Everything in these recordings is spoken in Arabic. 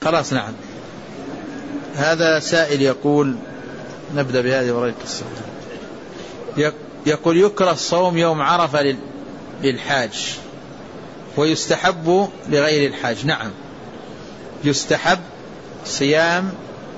خلاص نعم. هذا سائل يقول، نبدأ بهذه وراء القصة. يقول يكره الصوم يوم عرفة للحاج ويستحب لغير الحاج. نعم، يستحب صيام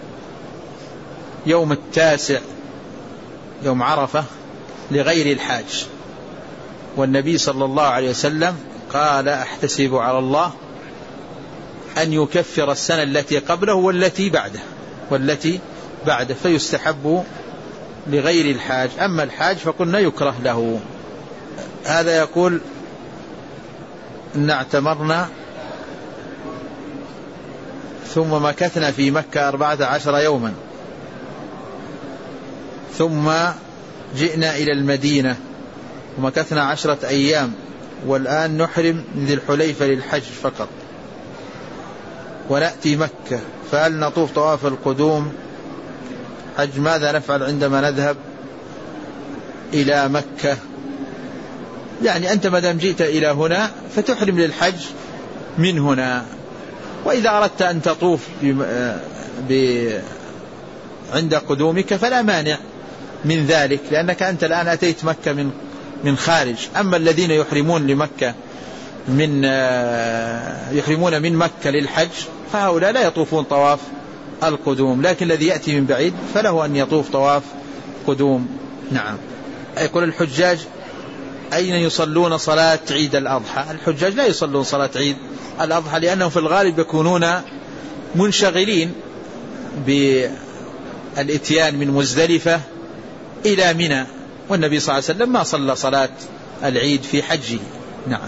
يوم 9 يوم عرفة لغير الحاج، والنبي صلى الله عليه وسلم قال أحتسب على الله أن يكفر السنة التي قبله والتي بعده فيستحب لغير الحاج. أما الحاج فقلنا يكره له. هذا يقول إن اعتمرنا ثم مكثنا في مكة 14 يوما ثم جئنا إلى المدينة ومكثنا 10 أيام، والآن نحرم من ذي الحليفة للحج فقط ونأتي مكة، فهل نطوف طواف القدوم حج؟ ماذا نفعل عندما نذهب إلى مكة؟ يعني أنت مدام جئت إلى هنا فتحرم للحج من هنا، وإذا أردت أن تطوف عند قدومك فلا مانع من ذلك، لأنك أنت الآن أتيت مكة من خارج. أما الذين يحرمون من مكة للحج فهؤلاء لا يطوفون طواف القدوم، لكن الذي يأتي من بعيد فله أن يطوف طواف قدوم. نعم. يقول الحجاج أين يصلون صلاة عيد الأضحى؟ الحجاج لا يصلون صلاة عيد الأضحى لأنهم في الغالب يكونون منشغلين بالإتيان من مزدلفة إلى منى، والنبي صلى الله عليه وسلم ما صلى صلاة العيد في حجه. نعم.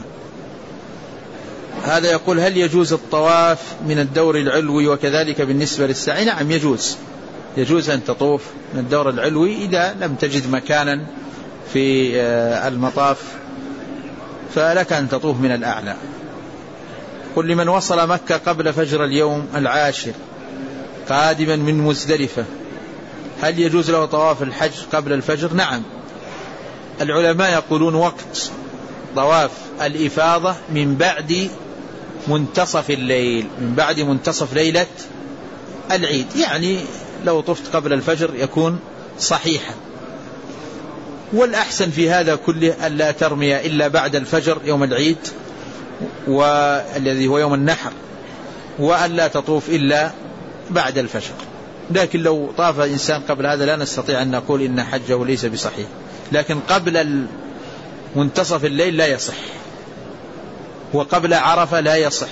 هذا يقول هل يجوز الطواف من الدور العلوي وكذلك بالنسبة للسعي؟ نعم يجوز أن تطوف من الدور العلوي إذا لم تجد مكانا في المطاف فلك أن تطوف من الأعلى. قل لمن وصل مكة قبل فجر اليوم 10 قادما من مزدلفة هل يجوز له طواف الحج قبل الفجر؟ نعم. العلماء يقولون وقت طواف الإفاضة من بعد منتصف الليل، من بعد منتصف ليلة العيد، يعني لو طفت قبل الفجر يكون صحيحا. والأحسن في هذا كله ألا ترمي إلا بعد الفجر يوم العيد والذي هو يوم النحر، وألا تطوف إلا بعد الفجر. لكن لو طاف إنسان قبل هذا لا نستطيع أن نقول إن حجه ليس بصحيح، لكن قبل منتصف الليل لا يصح، وقبل عرفة لا يصح.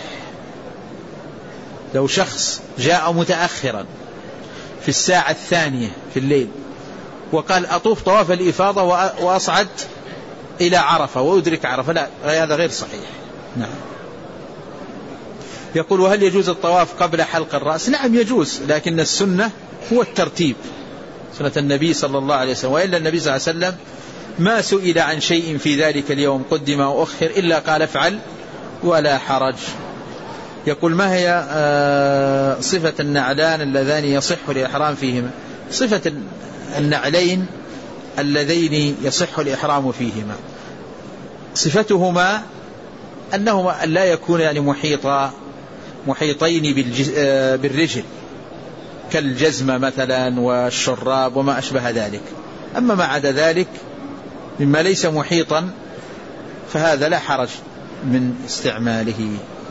لو شخص جاء متأخرا في الساعة 2 في الليل وقال أطوف طواف الإفاضة وأصعد إلى عرفة وأدرك عرفة، لا، هذا غير صحيح. نعم. يقول وهل يجوز الطواف قبل حلق الرأس؟ نعم يجوز، لكن السنة هو الترتيب، سنة النبي صلى الله عليه وسلم. وإلا النبي صلى الله عليه وسلم ما سئل عن شيء في ذلك اليوم قدم وأخر إلا قال افعل ولا حرج. يقول ما هي صفة النعلان اللذان يصح الإحرام فيهما؟ صفة النعلين اللذين يصح الإحرام فيهما صفتهما أنهما لا يكون يعني محيطين بالرجل كالجزمة مثلا والشراب وما أشبه ذلك. أما ما عدا ذلك مما ليس محيطا فهذا لا حرج من استعماله.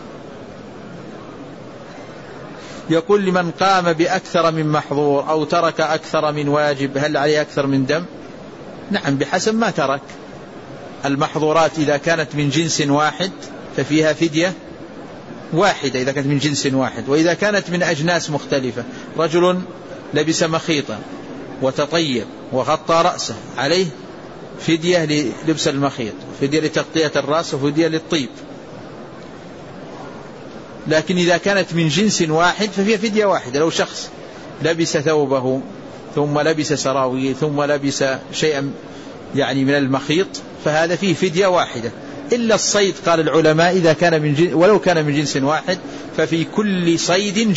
يقول لمن قام بأكثر من محظور أو ترك أكثر من واجب هل عليه أكثر من دم؟ نعم، بحسب ما ترك. المحظورات إذا كانت من جنس واحد ففيها فدية واحدة إذا كانت من جنس واحد، وإذا كانت من أجناس مختلفة، رجل لبس مخيطا وتطيب وغطى رأسه عليه فدية للبس المخيط، فدية لتغطية الرأس، وفدية للطيب. لكن إذا كانت من جنس واحد ففيها فدية واحدة. لو شخص لبس ثوبه ثم لبس سراويل ثم لبس شيئا يعني من المخيط فهذا فيه فدية واحدة. إلا الصيد قال العلماء إذا كان ولو كان من جنس واحد ففي كل صيد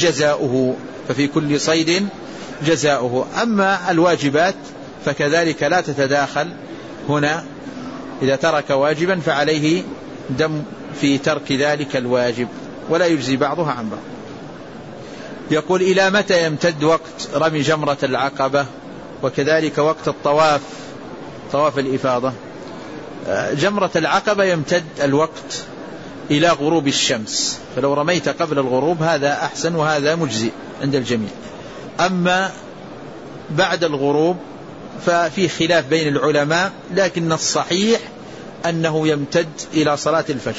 جزاؤه. أما الواجبات فكذلك لا تتداخل هنا، إذا ترك واجبا فعليه دم في ترك ذلك الواجب ولا يجزي بعضها عن بعض. يقول إلى متى يمتد وقت رمي جمرة العقبة وكذلك وقت الطواف، طواف الإفاضة؟ جمرة العقبة يمتد الوقت إلى غروب الشمس، فلو رميت قبل الغروب هذا أحسن وهذا مجزئ عند الجميع. أما بعد الغروب ففي خلاف بين العلماء، لكن الصحيح أنه يمتد إلى صلاة الفجر،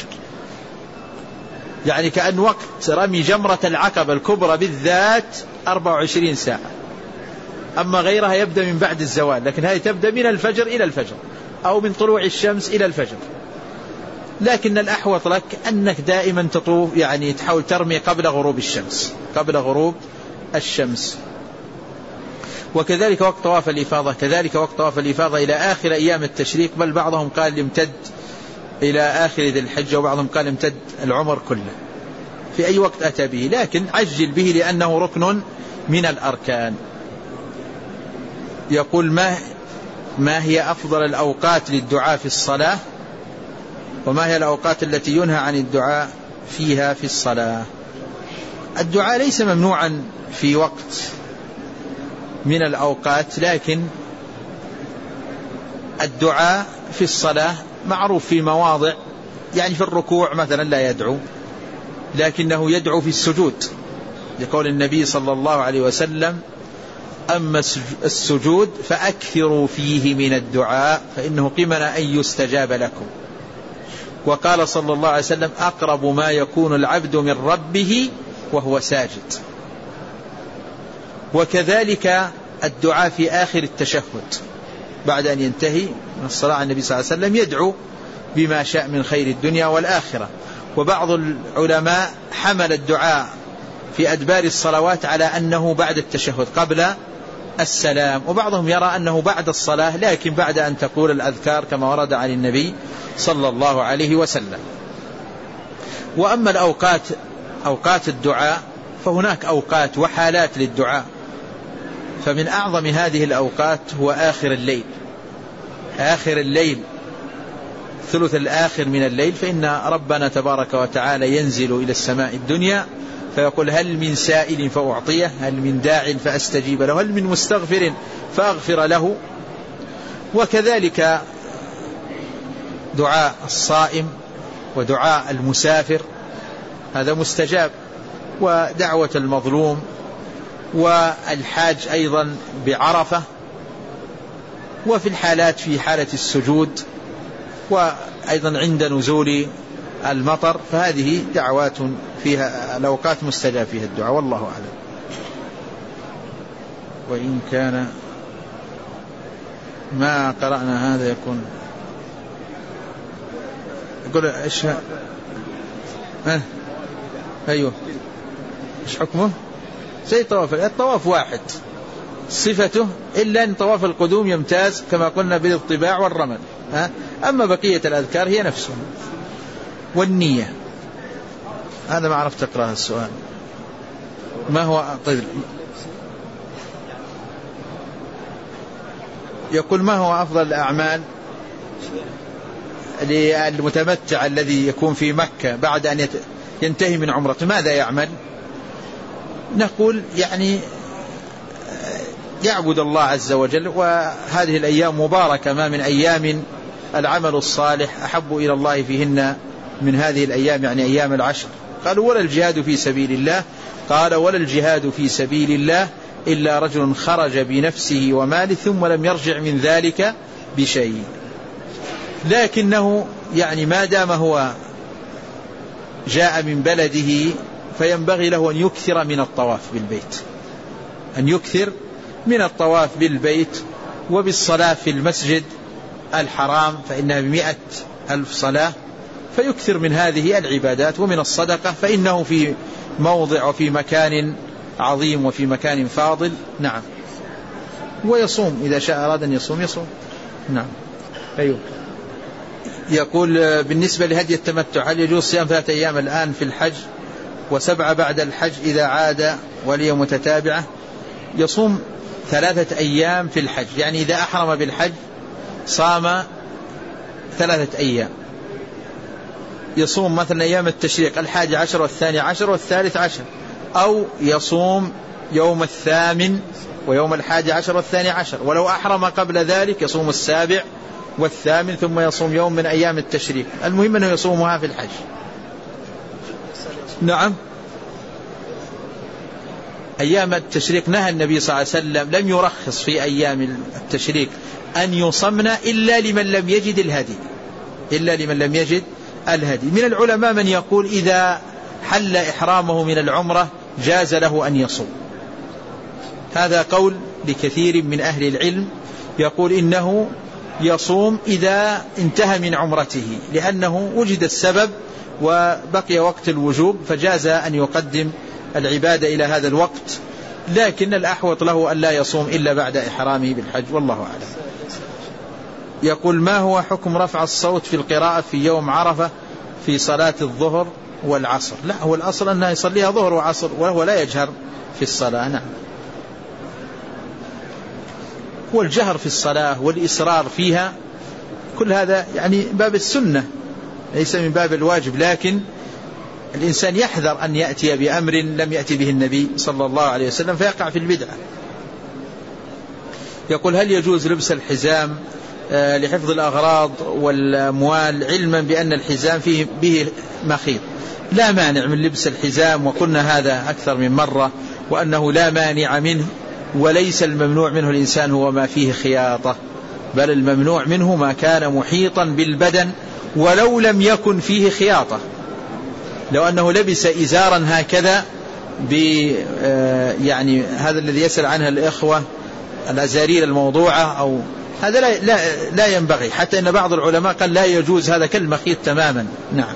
يعني كأن وقت رمي جمرة العقبة الكبرى بالذات 24 ساعة، أما غيرها يبدأ من بعد الزوال، لكن هذه تبدأ من الفجر إلى الفجر أو من طلوع الشمس إلى الفجر. لكن الأحوط لك أنك دائما تطوف، يعني تحاول ترمي قبل غروب الشمس، قبل غروب الشمس. وكذلك وقت طواف الإفاضة، كذلك وقت طواف الإفاضة إلى آخر أيام التشريق، بل بعضهم قال يمتد إلى آخر ذي الحجة، وبعضهم قال يمتد العمر كله في أي وقت أتى به، لكن عجل به لأنه ركن من الأركان. يقول ما هي أفضل الأوقات للدعاء في الصلاة، وما هي الأوقات التي ينهى عن الدعاء فيها في الصلاة؟ الدعاء ليس ممنوعا في وقت من الأوقات، لكن الدعاء في الصلاة معروف في مواضع، يعني في الركوع مثلا لا يدعو، لكنه يدعو في السجود، لقول النبي صلى الله عليه وسلم: أما السجود فأكثروا فيه من الدعاء فإنه قمن أن يستجاب لكم. وقال صلى الله عليه وسلم: أقرب ما يكون العبد من ربه وهو ساجد. وكذلك الدعاء في آخر التشهد بعد أن ينتهي من الصلاة على النبي صلى الله عليه وسلم، يدعو بما شاء من خير الدنيا والآخرة. وبعض العلماء حمل الدعاء في أدبار الصلوات على أنه بعد التشهد قبل السلام، وبعضهم يرى أنه بعد الصلاة لكن بعد أن تقول الأذكار كما ورد عن النبي صلى الله عليه وسلم. وأما الأوقات، أوقات الدعاء، فهناك أوقات وحالات للدعاء، فمن أعظم هذه الأوقات هو آخر الليل، آخر الليل، ثلث الآخر من الليل، فإن ربنا تبارك وتعالى ينزل إلى السماء الدنيا فيقول: هل من سائل فأعطيه، هل من داع فأستجيب له، هل من مستغفر فأغفر له. وكذلك دعاء الصائم ودعاء المسافر هذا مستجاب، ودعوة المظلوم، والحاج أيضا بعرفة، وفي الحالات في حالة السجود، وأيضا عند نزول المطر، فهذه دعوات فيها الأوقات مستجاب فيها الدعاء، والله أعلم. وإن كان ما قرأنا هذا يكون يقول إيش؟ أيوه، إيش حكمه؟ زي الطواف واحد صفته، إلا أن طواف القدوم يمتاز كما قلنا بالاطباع والرمل، أما بقية الأذكار هي نفسها. والنية، هذا ما عرفت أقرأ السؤال. ما هو؟ طيب، يقول: ما هو أفضل الأعمال للمتمتع الذي يكون في مكة بعد أن ينتهي من عمرته، ماذا يعمل؟ نقول يعني يعبد الله عز وجل، وهذه الأيام مباركة، ما من أيام العمل الصالح أحب إلى الله فيهن من هذه الأيام، يعني أيام العشر. قالوا: ولا الجهاد في سبيل الله؟ قال: ولا الجهاد في سبيل الله إلا رجل خرج بنفسه وماله ثم لم يرجع من ذلك بشيء. لكنه يعني ما دام هو جاء من بلده فينبغي له أن يكثر من الطواف بالبيت، أن يكثر من الطواف بالبيت وبالصلاة في المسجد الحرام، فإنها 100,000 صلاة، فيكثر من هذه العبادات، ومن الصدقة، فإنه في موضع وفي مكان عظيم وفي مكان فاضل. نعم. ويصوم إذا شاء أراد أن يصوم يصوم. نعم. أيوه. يقول: بالنسبة لهدي التمتع، هل يجوز صيام 3 أيام الآن في الحج و7 بعد الحج إذا عاد ولي متتابعة؟ يصوم 3 أيام في الحج، يعني إذا أحرم بالحج صام 3 أيام، يصوم مثلا أيام التشريق 11 والثاني عشر والثالث عشر، أو يصوم يوم 8 ويوم 11 و12، ولو أحرم قبل ذلك يصوم 7 و8 ثم يصوم يوم من أيام التشريق، المهم أنه يصومها في الحج. نعم، أيام التشريق نهى النبي صلى الله عليه وسلم، لم يرخص في أيام التشريق أن يصمن إلا لمن لم يجد الهدي، من العلماء من يقول إذا حل إحرامه من العمرة جاز له أن يصوم، هذا قول لكثير من أهل العلم، يقول إنه يصوم إذا انتهى من عمرته، لأنه وجد السبب وبقي وقت الوجوب، فجاز أن يقدم العبادة إلى هذا الوقت، لكن الأحوط له أن لا يصوم إلا بعد إحرامه بالحج، والله أعلم. يقول ما هو حكم رفع الصوت في القراءة في يوم عرفة في صلاة الظهر والعصر؟ لا، هو الأصل أنه يصليها ظهر وعصر وهو لا يجهر في الصلاة. نعم، والجهر في الصلاة والإصرار فيها كل هذا يعني باب السنة ليس من باب الواجب، لكن الإنسان يحذر أن يأتي بأمر لم يأتي به النبي صلى الله عليه وسلم فيقع في البدعة. يقول هل يجوز لبس الحزام لحفظ الأغراض والأموال علما بأن الحزام به مخيط؟ لا مانع من لبس الحزام، وقلنا هذا أكثر من مرة، وأنه لا مانع منه، وليس الممنوع منه الإنسان هو ما فيه خياطة، بل الممنوع منه ما كان محيطا بالبدن ولو لم يكن فيه خياطة. لو أنه لبس إزارا هكذا يعني هذا الذي يسأل عنها الإخوة الأزارير الموضوعة أو هذا لا ينبغي، حتى إن بعض العلماء قال لا يجوز، هذا كالمخيط تماما. نعم.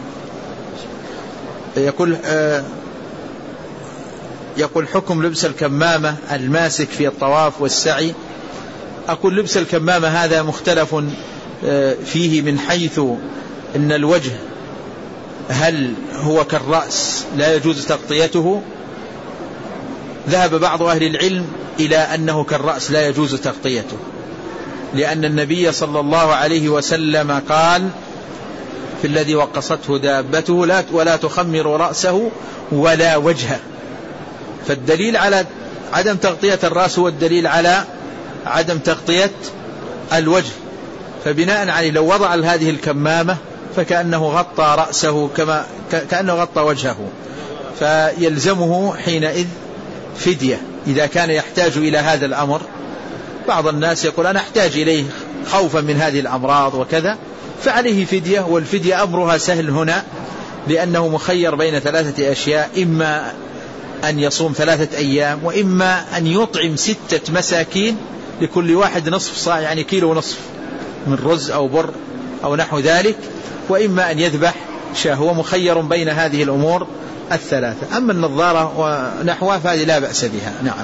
يقول حكم لبس الكمامة الماسك في الطواف والسعي. أقول لبس الكمامة هذا مختلف فيه من حيث إن الوجه هل هو كالرأس لا يجوز تغطيته؟ ذهب بعض أهل العلم إلى أنه كالرأس لا يجوز تغطيته، لأن النبي صلى الله عليه وسلم قال في الذي وقصته دابته ولا تخمر رأسه ولا وجهه، فالدليل على عدم تغطية الرأس هو الدليل على عدم تغطية الوجه، فبناء عليه لو وضع هذه الكمامة فكأنه غطى رأسه كأنه غطى وجهه، فيلزمه حينئذ فدية إذا كان يحتاج إلى هذا الأمر. بعض الناس يقول أنا أحتاج إليه خوفا من هذه الأمراض وكذا، فعليه فدية، والفدية أمرها سهل هنا، لأنه مخير بين 3 أشياء، إما أن يصوم 3 أيام، وإما أن يطعم 6 مساكين لكل واحد نصف صاع، يعني كيلو ونصف من رز أو بر أو نحو ذلك، وإما أن يذبح شاة، هو مخير بين هذه الأمور ال3. أما النظارة ونحوها فهذه لا بأس بها. نعم.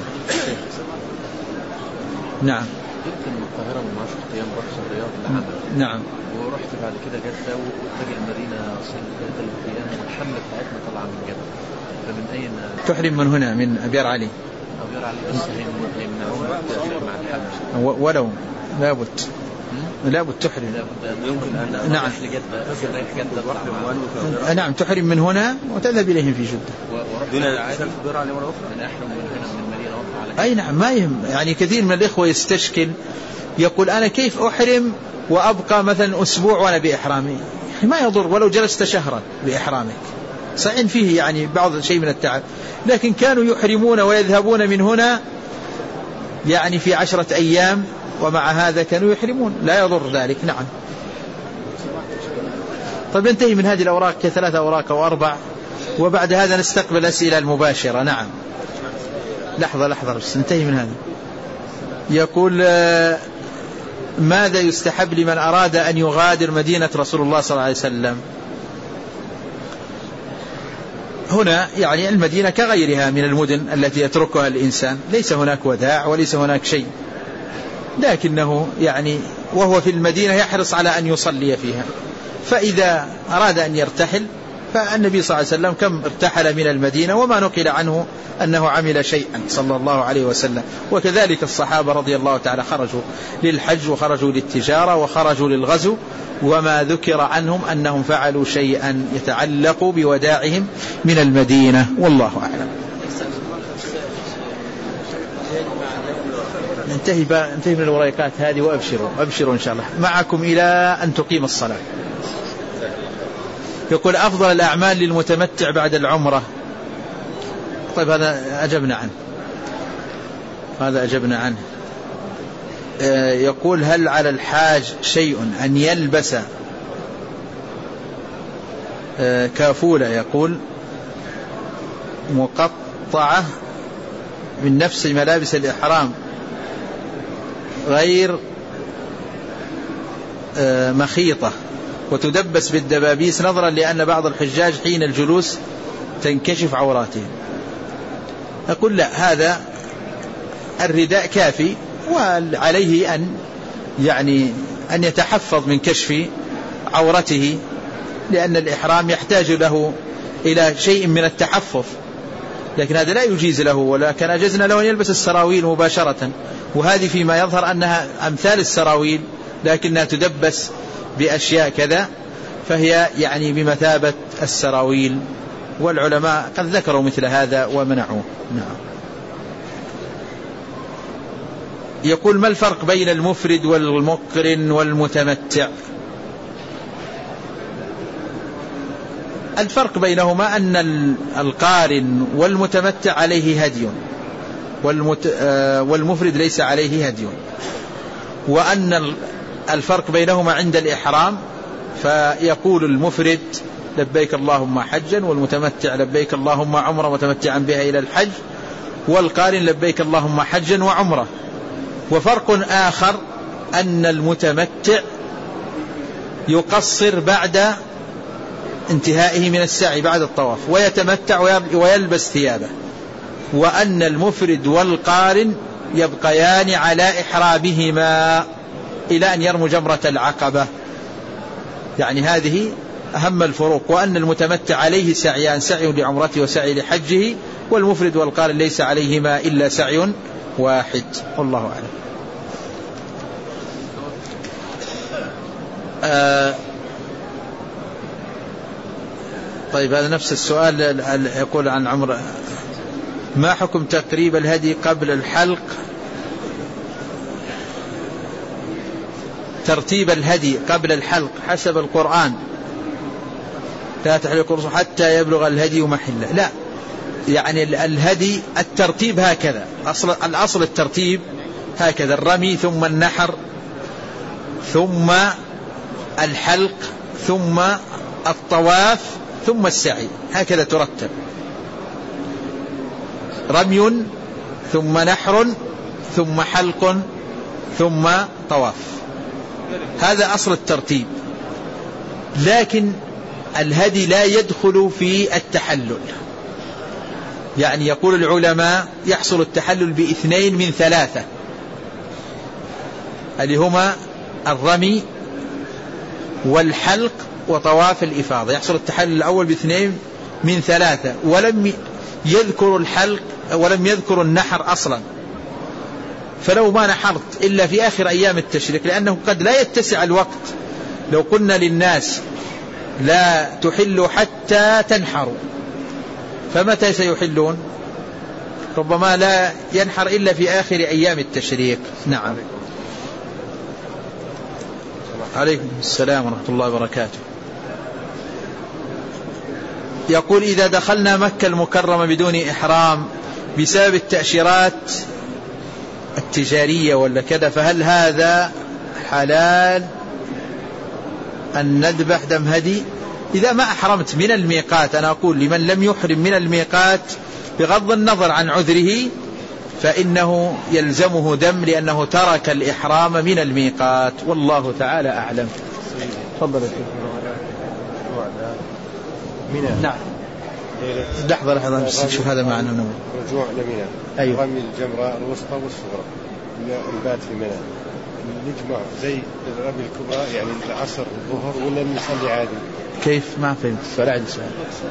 نعم. جبت من القاهرة من 10 أيام رحت الرياض لعمل. نعم. ورحت بعد كده جدة واتجه المدينة أصل 3 أيام، والحملة بتاعتنا طلع من جدة، فمن أين تحرم؟ من هنا من أبيار علي. أبيار علي بس هيمنعون مع الحمل ولو لابد تحرم. نعم. نعم تحرم من هنا وتذهب إليهم في جدة. دون أبيار علي مرة أخرى. أنا أحرم من هنا من المدينة وأطلع على. أي نعم، ما يهم، يعني كثير من الإخوة يستشكل يقول أنا كيف أحرم وأبقى مثلا أسبوع وأنا بإحرامي؟ ما يضر ولو جلست شهرا بإحرامك، صحيح فيه يعني بعض شيء من التعب، لكن كانوا يحرمون ويذهبون من هنا يعني في 10 أيام، ومع هذا كانوا يحرمون، لا يضر ذلك. نعم. طيب ننتهي من هذه الأوراق 3 أوراق أو 4، وبعد هذا نستقبل أسئلة المباشرة. نعم. لحظة بس ننتهي من هذا. يقول ماذا يستحب لمن أراد أن يغادر مدينة رسول الله صلى الله عليه وسلم؟ هنا يعني المدينة كغيرها من المدن التي يتركها الإنسان، ليس هناك وداع وليس هناك شيء، لكنه يعني وهو في المدينة يحرص على أن يصلي فيها، فإذا أراد أن يرتحل فالنبي صلى الله عليه وسلم كم ارتحل من المدينة وما نقل عنه أنه عمل شيئا صلى الله عليه وسلم. وكذلك الصحابة رضي الله تعالى خرجوا للحج وخرجوا للتجارة وخرجوا للغزو، وما ذكر عنهم أنهم فعلوا شيئا يتعلق بوداعهم من المدينة، والله أعلم. انتهي من الورقات هذه وأبشروا إن شاء الله معكم إلى أن تقيم الصلاة. يقول أفضل الأعمال للمتمتع بعد العمرة. طيب هذا أجبنا عنه. يقول هل على الحاج شيء أن يلبس كافولة يقول مقطعة من نفس ملابس الإحرام غير مخيطة وتدبس بالدبابيس نظرا لأن بعض الحجاج حين الجلوس تنكشف عوراتهم؟ أقول لا، هذا الرداء كافي وعليه أن يتحفظ من كشف عورته، لأن الإحرام يحتاج له إلى شيء من التحفظ، لكن هذا لا يجيز له، ولكن أجزنا له أن يلبس السراويل مباشرة، وهذه فيما يظهر أنها أمثال السراويل لكنها تدبس بأشياء كذا، فهي بمثابة السراويل، والعلماء قد ذكروا مثل هذا ومنعوه. نعم. يقول ما الفرق بين المفرد والمقرن والمتمتع؟ الفرق بينهما أن القارن والمتمتع عليه هدي والمفرد ليس عليه هدي، وأن الفرق بينهما عند الإحرام فيقول المفرد لبيك اللهم حجا، والمتمتع لبيك اللهم عمرة متمتعا بها إلى الحج، والقارن لبيك اللهم حجا وعمرة. وفرق آخر أن المتمتع يقصر بعد انتهائه من السعي بعد الطواف ويتمتع ويلبس ثيابه، وأن المفرد والقارن يبقيان على إحرامهما إلى أن يرموا جمرة العقبة. هذه أهم الفروق، وأن المتمتع عليه سعيان، سعي لعمرته وسعي لحجه، والمفرد والقارن ليس عليهما إلا سعي واحد، والله أعلم. طيب هذا نفس السؤال يقول عن عمر، ما حكم تقريب الهدي قبل الحلق؟ ترتيب الهدي قبل الحلق حسب القرآن لا تحلق الرسول حتى يبلغ الهدي محله، لا، الهدي الترتيب هكذا، الأصل الترتيب هكذا، الرمي ثم النحر ثم الحلق ثم الطواف ثم السعي، هكذا ترتب، رمي ثم نحر ثم حلق ثم طواف، هذا أصل الترتيب. لكن الهدي لا يدخل في التحلل، يقول العلماء يحصل التحلل باثنين من ثلاثة، اللي هما الرمي والحلق وطواف الإفاضة، يحصل التحلل الأول باثنين من ثلاثة، ولم يذكر الحلق ولم يذكر النحر أصلا. فلو ما نحرت إلا في آخر أيام التشريق، لأنه قد لا يتسع الوقت، لو قلنا للناس لا تحلوا حتى تنحروا، فمتى سيحلون؟ ربما لا ينحر إلا في آخر أيام التشريق. نعم. عليكم السلام ورحمة الله وبركاته. يقول إذا دخلنا مكة المكرمة بدون إحرام بسبب التأشيرات التجارية ولا كذا، فهل هذا حلال أن نذبح دم هدي؟ إذا ما أحرمت من الميقات، أنا أقول لمن لم يحرم من الميقات بغض النظر عن عذره فإنه يلزمه دم، لأنه ترك الإحرام من الميقات، والله تعالى أعلم. تفضل يا شيخ. نعم. لحظة بس نشوف هذا معنا. رجوع لمنى. أيوة. رمي الجمرة الوسطى والصغرى، نبات في منى، نجمع زي رمي الكبرى العصر الظهر، ولا نصلي عادي؟ كيف؟ ما فهمت السؤال، عادي السؤال.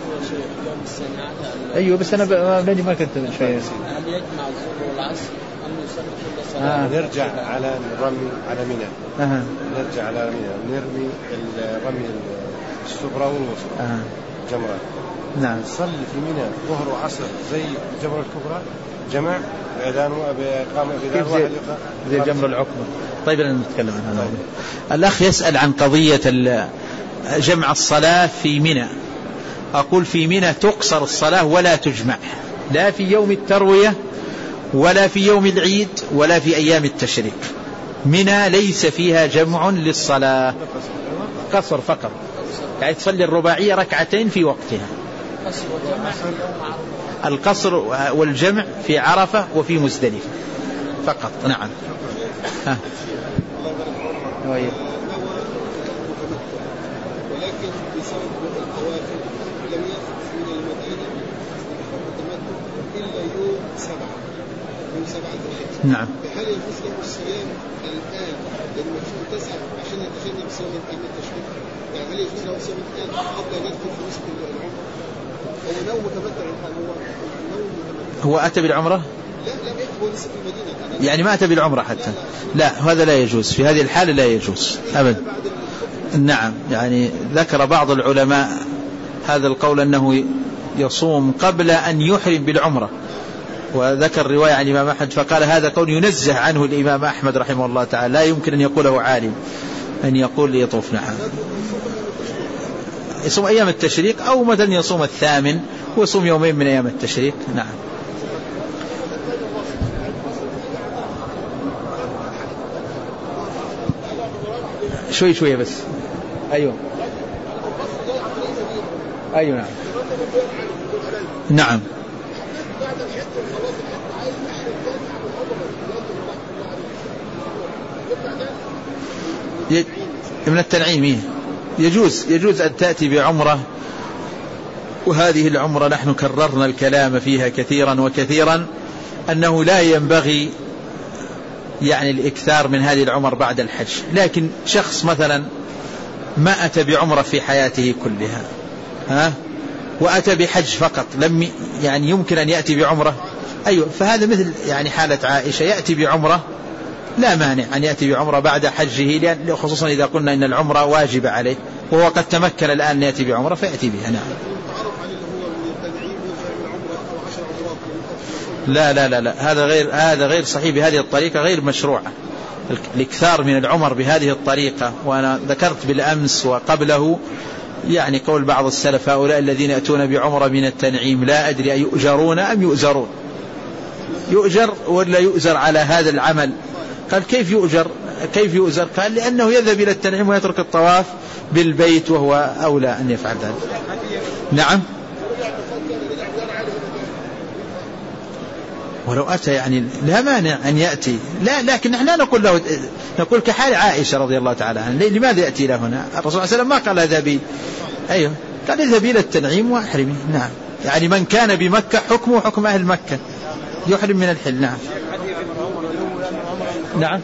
أيوة بس أنا ما كنت شوية. هل يجمع الظهر والعصر أم يصلي كل صلاة؟ نرجع على الرمي على منى. نرجع على منى، نرمي الرمي الصغرى والوسطى جمرات، نعم. يصلي في منى ظهر وعصر زي جمرة الكبرى جمع بأذان وإقامة بأذان واحد زي جمرة العقبة. طيب لن نتكلم عن هذا. الأخ يسأل عن قضية جمع الصلاة في منى. أقول في منى تقصر الصلاة ولا تجمع، لا في يوم التروية ولا في يوم العيد ولا في أيام التشريق. منى ليس فيها جمع للصلاة، قصر فقط، يعني تصلي الرباعية ركعتين في وقتها. القصر والجمع في عرفة وفي مزدلفة فقط. نعم. ولكن بسبب الطواف لم يخرج من المدينة إلا يوم 7 الحج. نعم. فهل يجوز له الصيام الآن لأنه في 9 عشان يتجنب صيام التشريق؟ يعني هل يجوز له الصيام الآن قبل أن يدخل في نصف العمر؟ هو نوم متمتع هو أتى بالعمرة؟ لا هو لسه في المدينة يعني ما أتى بالعمرة حتى. لا هذا لا يجوز في هذه الحالة، لا يجوز أبدا. نعم. يعني ذكر بعض العلماء هذا القول أنه يصوم قبل أن يحرم بالعمرة، وذكر رواية عن الإمام أحمد فقال هذا قول ينزه عنه الإمام أحمد رحمه الله تعالى، لا يمكن أن يقوله عالم أن يقول ليطوف. نعم. يصوم أيام التشريق أو مثلا يصوم 8 ويصوم يومين من أيام التشريق. نعم. شوي بس. أيوة نعم. نعم. من التنعيم يجوز أن تأتي بعمرة، وهذه العمرة نحن كررنا الكلام فيها كثيرا وكثيرا أنه لا ينبغي يعني الإكثار من هذه العمر بعد الحج. لكن شخص مثلا ما أتى بعمرة في حياته كلها وأتى بحج فقط، لم يعني يمكن أن يأتي بعمرة. أيوة. فهذا مثل يعني حالة عائشة، يأتي بعمرة لا مانع أن يأتي بعمرة بعد حجه، خصوصا إذا قلنا إن العمرة واجبة عليه وهو قد تمكن الآن أن يأتي بعمرة فيأتي بها. نعم. لا هذا غير صحيح بهذه الطريقة، غير مشروعة الإكثار من العمر بهذه الطريقة. وأنا ذكرت بالأمس وقبله يعني قول بعض السلف هؤلاء الذين يأتون بعمرة من التنعيم لا أدري أيؤجرون أم يؤزرون. يؤجر ولا يؤزر على هذا العمل؟ قال كيف يؤجر؟ قال لأنه يذهب إلى التنعيم ويترك الطواف بالبيت وهو أولى أن يفعل ذلك. نعم. ولو أتى يعني لا مانع أن يأتي، لا لكن نحن نقول كحال عائشة رضي الله تعالى عنها، لماذا يأتي إلى هنا؟ الرسول صلى الله عليه وسلم ما قال اذهبي، أيوه قال اذهبي إلى التنعيم واحرمي. نعم. يعني من كان بمكة حكمه حكم أهل مكة، يحرم من الحل. نعم. نعم.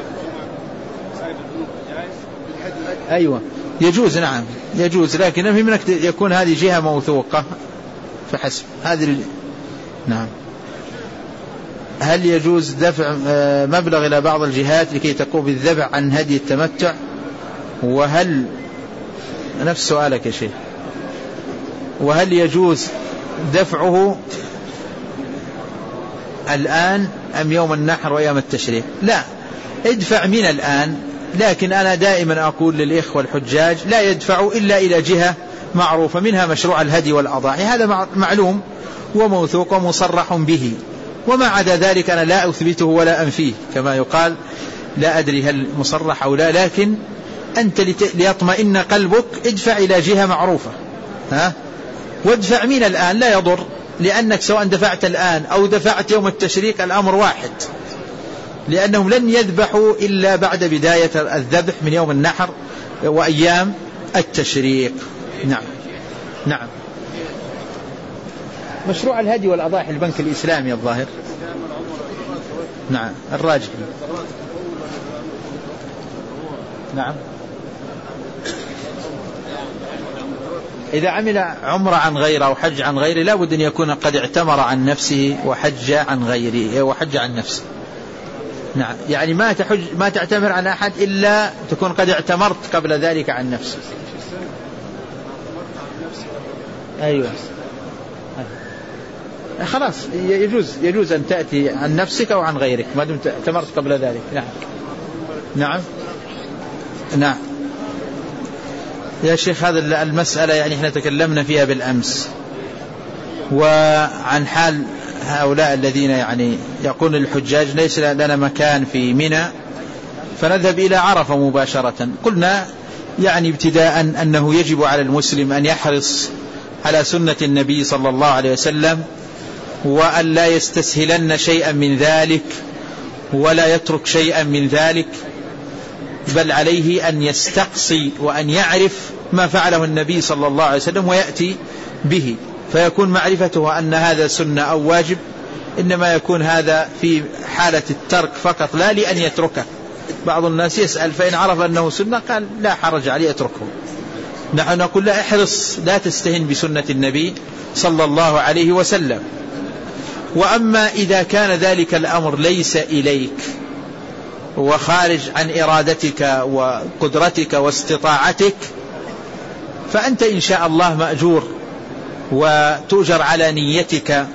أيوة يجوز. نعم يجوز، لكن من يكون هذه جهة موثوقة فحسب هذه. نعم. هل يجوز دفع مبلغ إلى بعض الجهات لكي تقوم بالذبح عن هدي التمتع؟ وهل نفس سؤالك يا شيخ، وهل يجوز دفعه الآن أم يوم النحر وأيام التشريق؟ لا، ادفع من الآن، لكن أنا دائما أقول للإخوة الحجاج لا يدفعوا إلا إلى جهة معروفة، منها مشروع الهدي والأضاحي، هذا معلوم وموثوق ومصرح به، وما عدا ذلك أنا لا أثبته ولا أنفيه كما يقال، لا أدري هل مصرح أو لا، لكن أنت ليطمئن قلبك ادفع إلى جهة معروفة، وادفع من الآن لا يضر، لأنك سواء دفعت الآن أو دفعت يوم التشريق الأمر واحد، لأنهم لن يذبحوا إلا بعد بداية الذبح من يوم النحر وأيام التشريق. نعم. نعم. مشروع الهدي والأضاحي البنك الإسلامي الظاهر. نعم الراجح. نعم. إذا عمل عمرة عن غيره أو حج عن غيره لا بد أن يكون قد اعتمر عن نفسه وحج عن غيره وحج عن نفسه. نعم. يعني ما تعتمر عن أحد إلا تكون قد اعتمرت قبل ذلك عن نفسه. أيوة خلاص يجوز أن تأتي عن نفسك أو عن غيرك ما دمت اعتمرت قبل ذلك. نعم يا شيخ، هذا المسألة يعني احنا تكلمنا فيها بالأمس، وعن حال هؤلاء الذين يعني يقول الحجاج ليس لنا مكان في منى فنذهب إلى عرفة مباشرة. قلنا يعني ابتداء أنه يجب على المسلم أن يحرص على سنة النبي صلى الله عليه وسلم، وأن لا يستسهلن شيئا من ذلك ولا يترك شيئا من ذلك، بل عليه أن يستقصي وأن يعرف ما فعله النبي صلى الله عليه وسلم ويأتي به، فيكون معرفته أن هذا سنة أو واجب إنما يكون هذا في حالة الترك فقط لا لأن يتركه. بعض الناس يسأل فإن عرف أنه سنة قال لا حرج عليه أتركه. نحن نقول لا، احرص لا تستهن بسنة النبي صلى الله عليه وسلم. وأما إذا كان ذلك الأمر ليس إليك وخارج عن إرادتك وقدرتك واستطاعتك فأنت إن شاء الله مأجور وتؤجر على نيتك،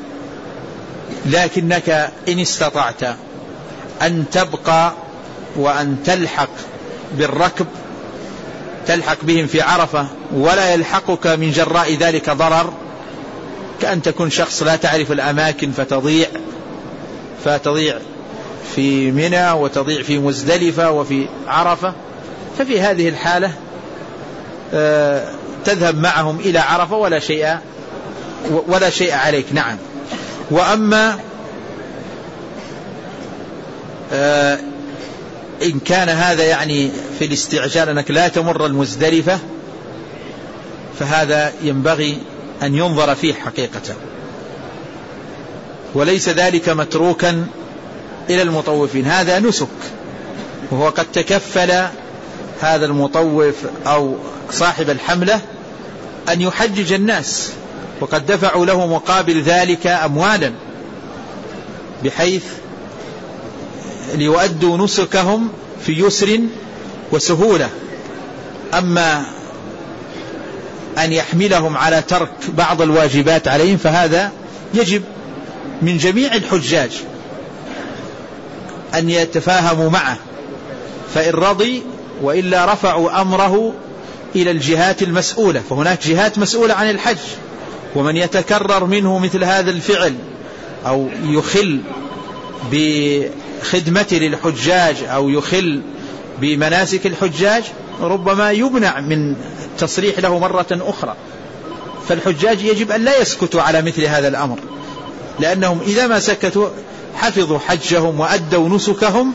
لكنك إن استطعت أن تبقى وأن تلحق بالركب تلحق بهم في عرفة ولا يلحقك من جراء ذلك ضرر، كأن تكون شخص لا تعرف الأماكن فتضيع في منى وتضيع في مزدلفة وفي عرفة، ففي هذه الحالة تذهب معهم إلى عرفة ولا شيء عليك. نعم. وأما إن كان هذا يعني في الاستعجال أنك لا تمر المزدلفة فهذا ينبغي أن ينظر فيه حقيقة، وليس ذلك متروكا إلى المطوفين، هذا نسك، وهو قد تكفل هذا المطوف أو صاحب الحملة أن يحجج الناس، وقد دفعوا له مقابل ذلك أموالا بحيث ليؤدوا نسكهم في يسر وسهولة. أما أن يحملهم على ترك بعض الواجبات عليهم فهذا يجب من جميع الحجاج أن يتفاهموا معه، فإن رضي وإلا رفعوا أمره إلى الجهات المسؤولة، فهناك جهات مسؤولة عن الحج، ومن يتكرر منه مثل هذا الفعل أو يخل بخدمته للحجاج أو يخل بمناسك الحجاج ربما يمنع من تصريح له مرة أخرى. فالحجاج يجب أن لا يسكتوا على مثل هذا الأمر، لأنهم إذا ما سكتوا حفظوا حجهم وأدوا نسكهم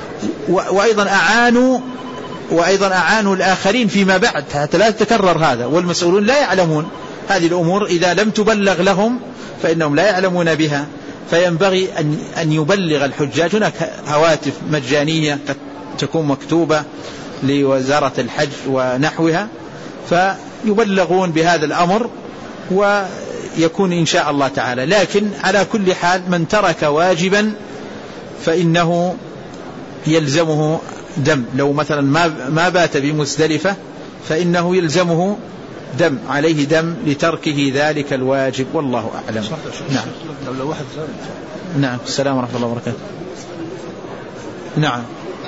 وأيضا أعانوا الآخرين فيما بعد حتى لا يتكرر هذا، والمسؤولون لا يعلمون هذه الأمور، إذا لم تبلغ لهم فإنهم لا يعلمون بها، فينبغي أن يبلغ الحجاج. هناك هواتف مجانية قد تكون مكتوبة لوزارة الحج ونحوها، فيبلغون بهذا الأمر ويكون إن شاء الله تعالى. لكن على كل حال من ترك واجبا فإنه يلزمه دم، لو مثلا ما بات بمزدلفة فإنه يلزمه دم، عليه دم لتركه ذلك الواجب، والله أعلم. نعم. لو واحد نعم. السلام ورحمة الله وبركاته. نعم.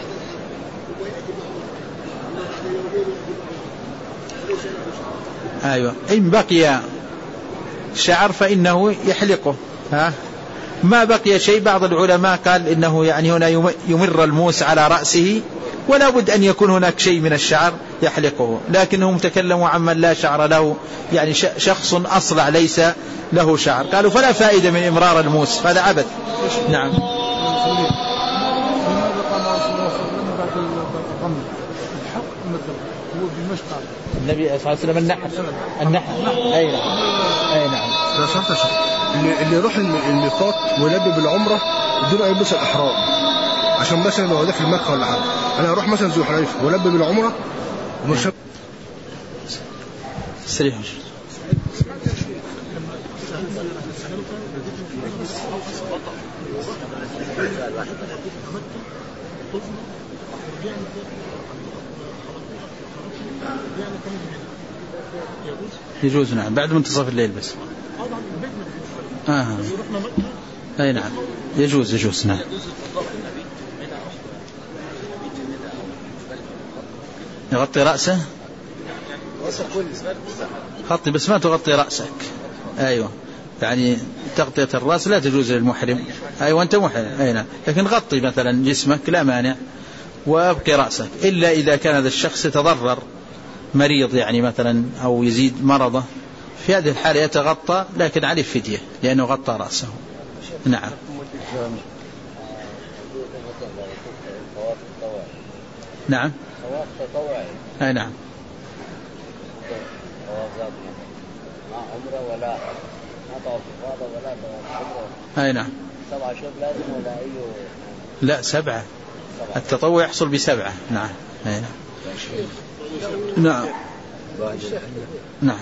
أيوة، إن بقي شعر فإنه يحلقه، ما بقي شيء. بعض العلماء قال إنه يعني هنا يمر الموس على رأسه ولا بد أن يكون هناك شيء من الشعر يحلقه، لكنهم تكلموا عمن لا شعر له، يعني شخص أصلع ليس له شعر، قالوا فلا فائدة من إمرار الموس، هذا عبث. نعم. النبي صلى الله عليه وسلم النحر. أي نعم. اللي يروح الميقات ويلبي بالعمرة بدون أي لبس الإحرام، عشان مثلا لو داخل مكة ولا حاجة، أنا أروح مثلا ذو حليفة ولبي بالعمرة ومش سريع. يجوز. نعم، بعد منتصف الليل بس. أي نعم يجوز نعم. يغطي رأسه، غطي بس ما تغطي رأسك. أيوة يعني تغطية الرأس لا تجوز للمحرم. أيوة أنت محرم. أي نعم، لكن غطي مثلا جسمك لا مانع، وابقي رأسك، إلا إذا كان هذا الشخص يتضرر مريض يعني مثلا أو يزيد مرضه، في هذه الحالة يتغطى لكن عليه فدية لأنه غطى رأسه. نعم. نعم. أي نعم. عمره ولا طواف إفاضة ولا طواف عمره. أي نعم. 7 شهور لازم ولا أي؟ لا 7. التطوع يحصل ب7. نعم. أي نعم. نعم. نعم.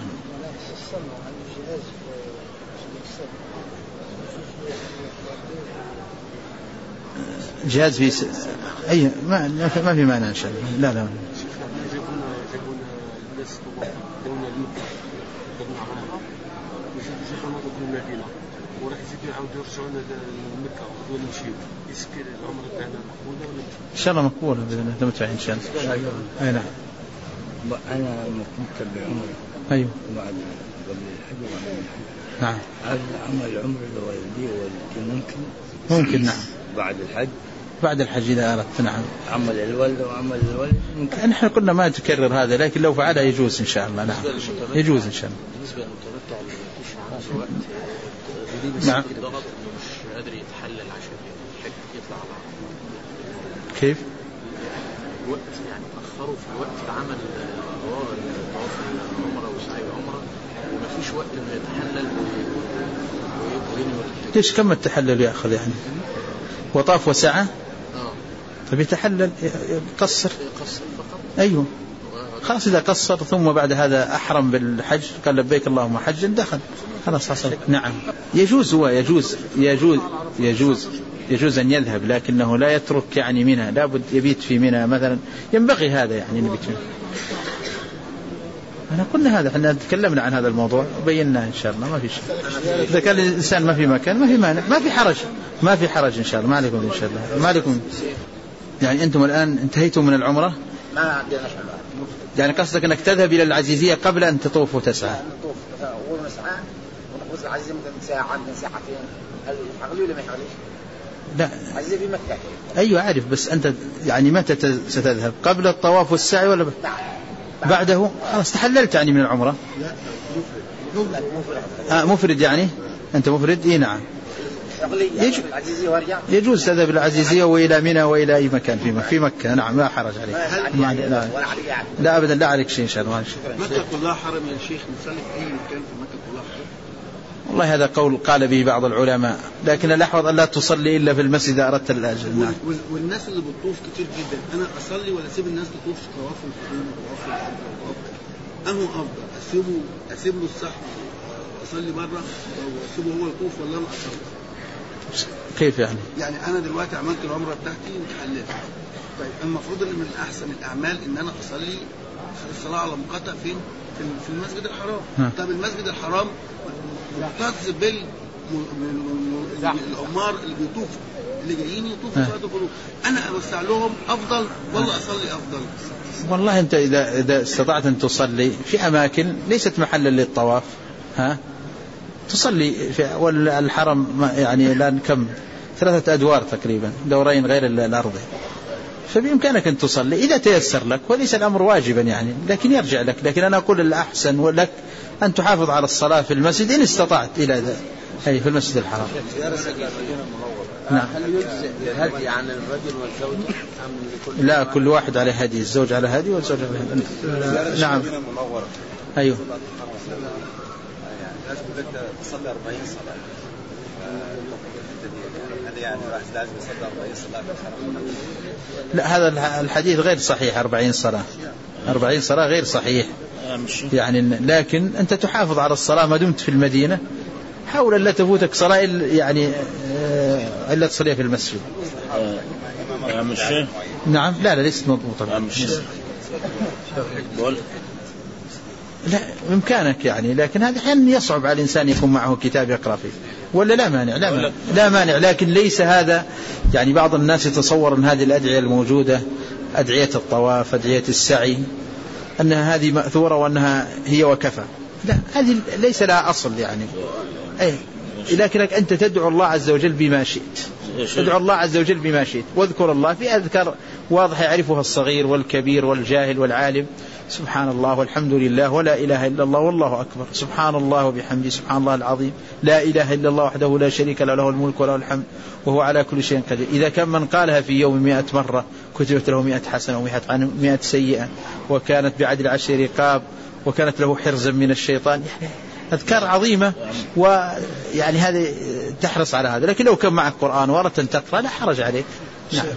جهاز في أي ما في مانع إن شاء الله. لا وراح يزيدوا يعاودوا يرجعون لمكة ولا نمشيو. يسكر العمر تاعنا مقبولة ولا إن شاء الله مقبولة بإذن الله تمتع إن شاء الله. أي نعم. أنا ممكن بعمر. أيوه. بعد قبل الحج وبعد الحج. نعم. هل عمل العمر الوالدي ممكن نعم. بعد الحج إذا أردت. نعم. عمل الولد وعمل الولد ممكن. نحن قلنا ما تكرر هذا، لكن لو فعلها يجوز إن شاء الله. نعم يجوز إن شاء الله. بالنسبة للمتمتع اللي مفيش عنده وقت نعم. مش قادر يتحلل عشان الحج يطلع على كيف؟ الوقت يعني أخروا في الوقت عمل طواف العمرة وسعي العمرة ومفيش وقت إنه يتحلل وينوي الحج. ليش كم التحلل يأخذ يعني؟ وطاف وسعى. فبيتحلل يقصر فقط. أيوه خلاص إذا قصر ثم بعد هذا أحرم بالحج قال لبيك اللهم حجا دخل خلاص حصل. نعم يجوز يجوز أن يذهب، لكنه لا يترك يعني منها، لابد يبيت في منها مثلا، ينبغي هذا يعني نبيت منها. أنا قلنا هذا، احنا تكلمنا عن هذا الموضوع وبيناه إن شاء الله. ما في شيء إذا كان الإنسان ما في مكان ما في مانع، ما في حرج إن شاء الله. ما عليكم إن شاء الله. ما عليكم يعني. أنتم الآن انتهيتم من العمرة؟ ما عندنا شيء. يعني قصدك أنك تذهب إلى العزيزية قبل أن تطوف وتسعى؟ نطوف ونسعى ونحوز العزيزية ممكن ساعة من ساعتين. هل يحغلوا ولا ما يحغلوش؟ لا عزيزية في مكة. أيوة عارف، بس أنت يعني متى ستذهب؟ قبل الطواف والسعي ولا بعده؟ خلاص تحللت يعني من العمرة. مفرد يعني أنت مفرد. إيه نعم يجوز تذهب إلى العزيزية وإلى منى وإلى أي مكان في مكة. نعم لا حرج عليك. لا أبدا لا عليك شيء إن شاء الله. مكة كلها حرم يا شيخ، نصلي في أي مكان في مكة كلها حرم. والله هذا قول قال به بعض العلماء، لكن الأحوط أن لا تصلي إلا في المسجد إذا أردت الأجر. والناس اللي بتطوف كتير جدا، أنا أصلي ولا أسيب الناس تطوف طواف القدوم وطواف الحج؟ أنه أفضل أسيب له الصحن أصلي برا وأسيبه هو يطوف ولا أنا أصلي؟ كيف يعني؟ يعني أنا دلوقتي عملت العمرة بتاعتي وتحللت، طيب المفروض إن من أحسن الأعمال إن أنا أصلي الصلاة على مقاطع فين؟ في المسجد الحرام. طب المسجد الحرام مختص بالعمار اللي بيطوفوا، اللي جايين يطوفوا صلاة القدوم، أنا أوسع لهم أفضل ولا أصلي أفضل؟ والله أنت إذا استطعت أن تصلي في أماكن ليست محلا للطواف تصلي والحرم يعني الآن كم 3 أدوار تقريبا، دورين غير الأرضي، فبإمكانك أن تصلي إذا تيسر لك، وليس الأمر واجبا يعني، لكن يرجع لك. لكن أنا أقول الأحسن ولك أن تحافظ على الصلاة في المسجد إن استطعت إلى ذلك، أي في المسجد الحرام. نعم. هل يجزئ الهدي عن الرجل والزوجة أم لكل؟ لا كل واحد على هدي، الزوج على هدي والزوج على هدي. نعم. أيوه. لازم تصلي 40 صلاة. يعني لازم يصلي 40 صلاة. لا هذا الحديث غير صحيح. 40 صلاة غير صحيح يعني، لكن أنت تحافظ على الصلاة ما دمت في المدينة. حاول أن لا تفوتك صلاة يعني إلا تصليها في المسجد. نعم. لا ليست مضبوطة. لا بإمكانك يعني، لكن هذا أحيانا يصعب على الإنسان يكون معه كتاب يقرأ فيه. ولا لا مانع؟ لا مانع، لكن ليس هذا يعني بعض الناس يتصور أن هذه الأدعية الموجودة أدعية الطواف أدعية السعي أنها هذه مأثورة وأنها هي وكفى. لا، هذه ليس لها أصل يعني. لكنك أنت تدعو الله عز وجل بما شئت، تدعو الله عز وجل بما شئت، واذكر الله في أذكار واضح يعرفها الصغير والكبير والجاهل والعالم. سبحان الله والحمد لله ولا إله إلا الله والله أكبر، سبحان الله وبحمده سبحان الله العظيم، لا إله إلا الله وحده لا شريك له له الملك وله الحمد وهو على كل شيء قدير. إذا كان من قالها في يوم 100 مرة كتبت له 100 حسنة و100 سيئة، وكانت بعدل 10 رقاب، وكانت له حرزا من الشيطان. يعني أذكار عظيمة، ويعني هذا تحرص على هذا. لكن لو كان معك قرآن ورة تقرأ لا حرج عليك. نعم.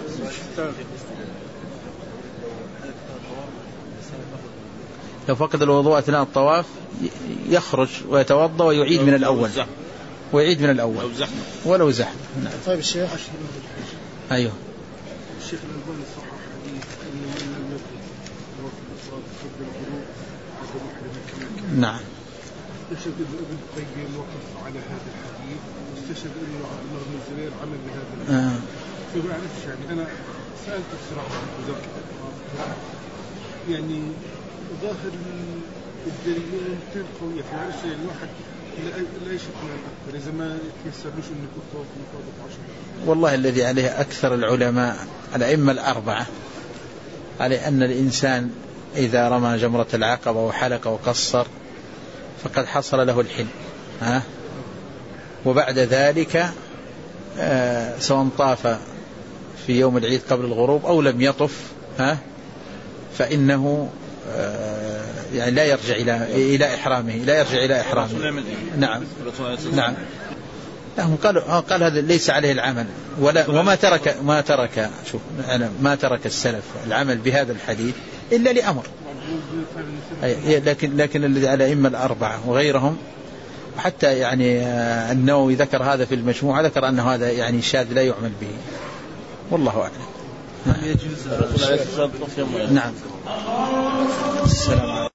لو فقد الوضوء أثناء الطواف يخرج ويتوضأ ويعيد من الأول، ويعيد من الأول ولو زحمة. نعم. طيب الشيخ. أيوه. الشيخ الألباني صحح حديث أن من لم يدرك وقت الصلاة قبل الغروب هذا محرم. نعم. استشهد ابن القيم وقف على هذا الحديث، واستشهد انه عمر بن الزبير عمل بهذا الحديث. فما اعرفش يعني انا سالت بصراحه وزاره الاوقاف يعني ظاهر الدليلين قويه، فما اعرفش يعني الواحد لا يشك من اكثر اذا ما يتيسرلوش انه يكون طواف مفاضة 10. والله الذي عليه اكثر العلماء الائمه الاربعه على ان الانسان اذا رمى جمره العقبه وحلق وقصر فقد حصل له الحل، وبعد ذلك سواء طاف في يوم العيد قبل الغروب أو لم يطف فإنه يعني لا يرجع إلى إحرامه، لا يرجع إلى إحرامه. نعم نعم. قال هذا ليس عليه العمل ما ترك السلف العمل بهذا الحديث إلا لأمر. لكن الذي على الأئمة الأربعة وغيرهم، حتى يعني النووي ذكر هذا في المجموعة، ذكر أنه هذا يعني شاذ لا يعمل به، والله أعلم. نعم. السلام عليكم.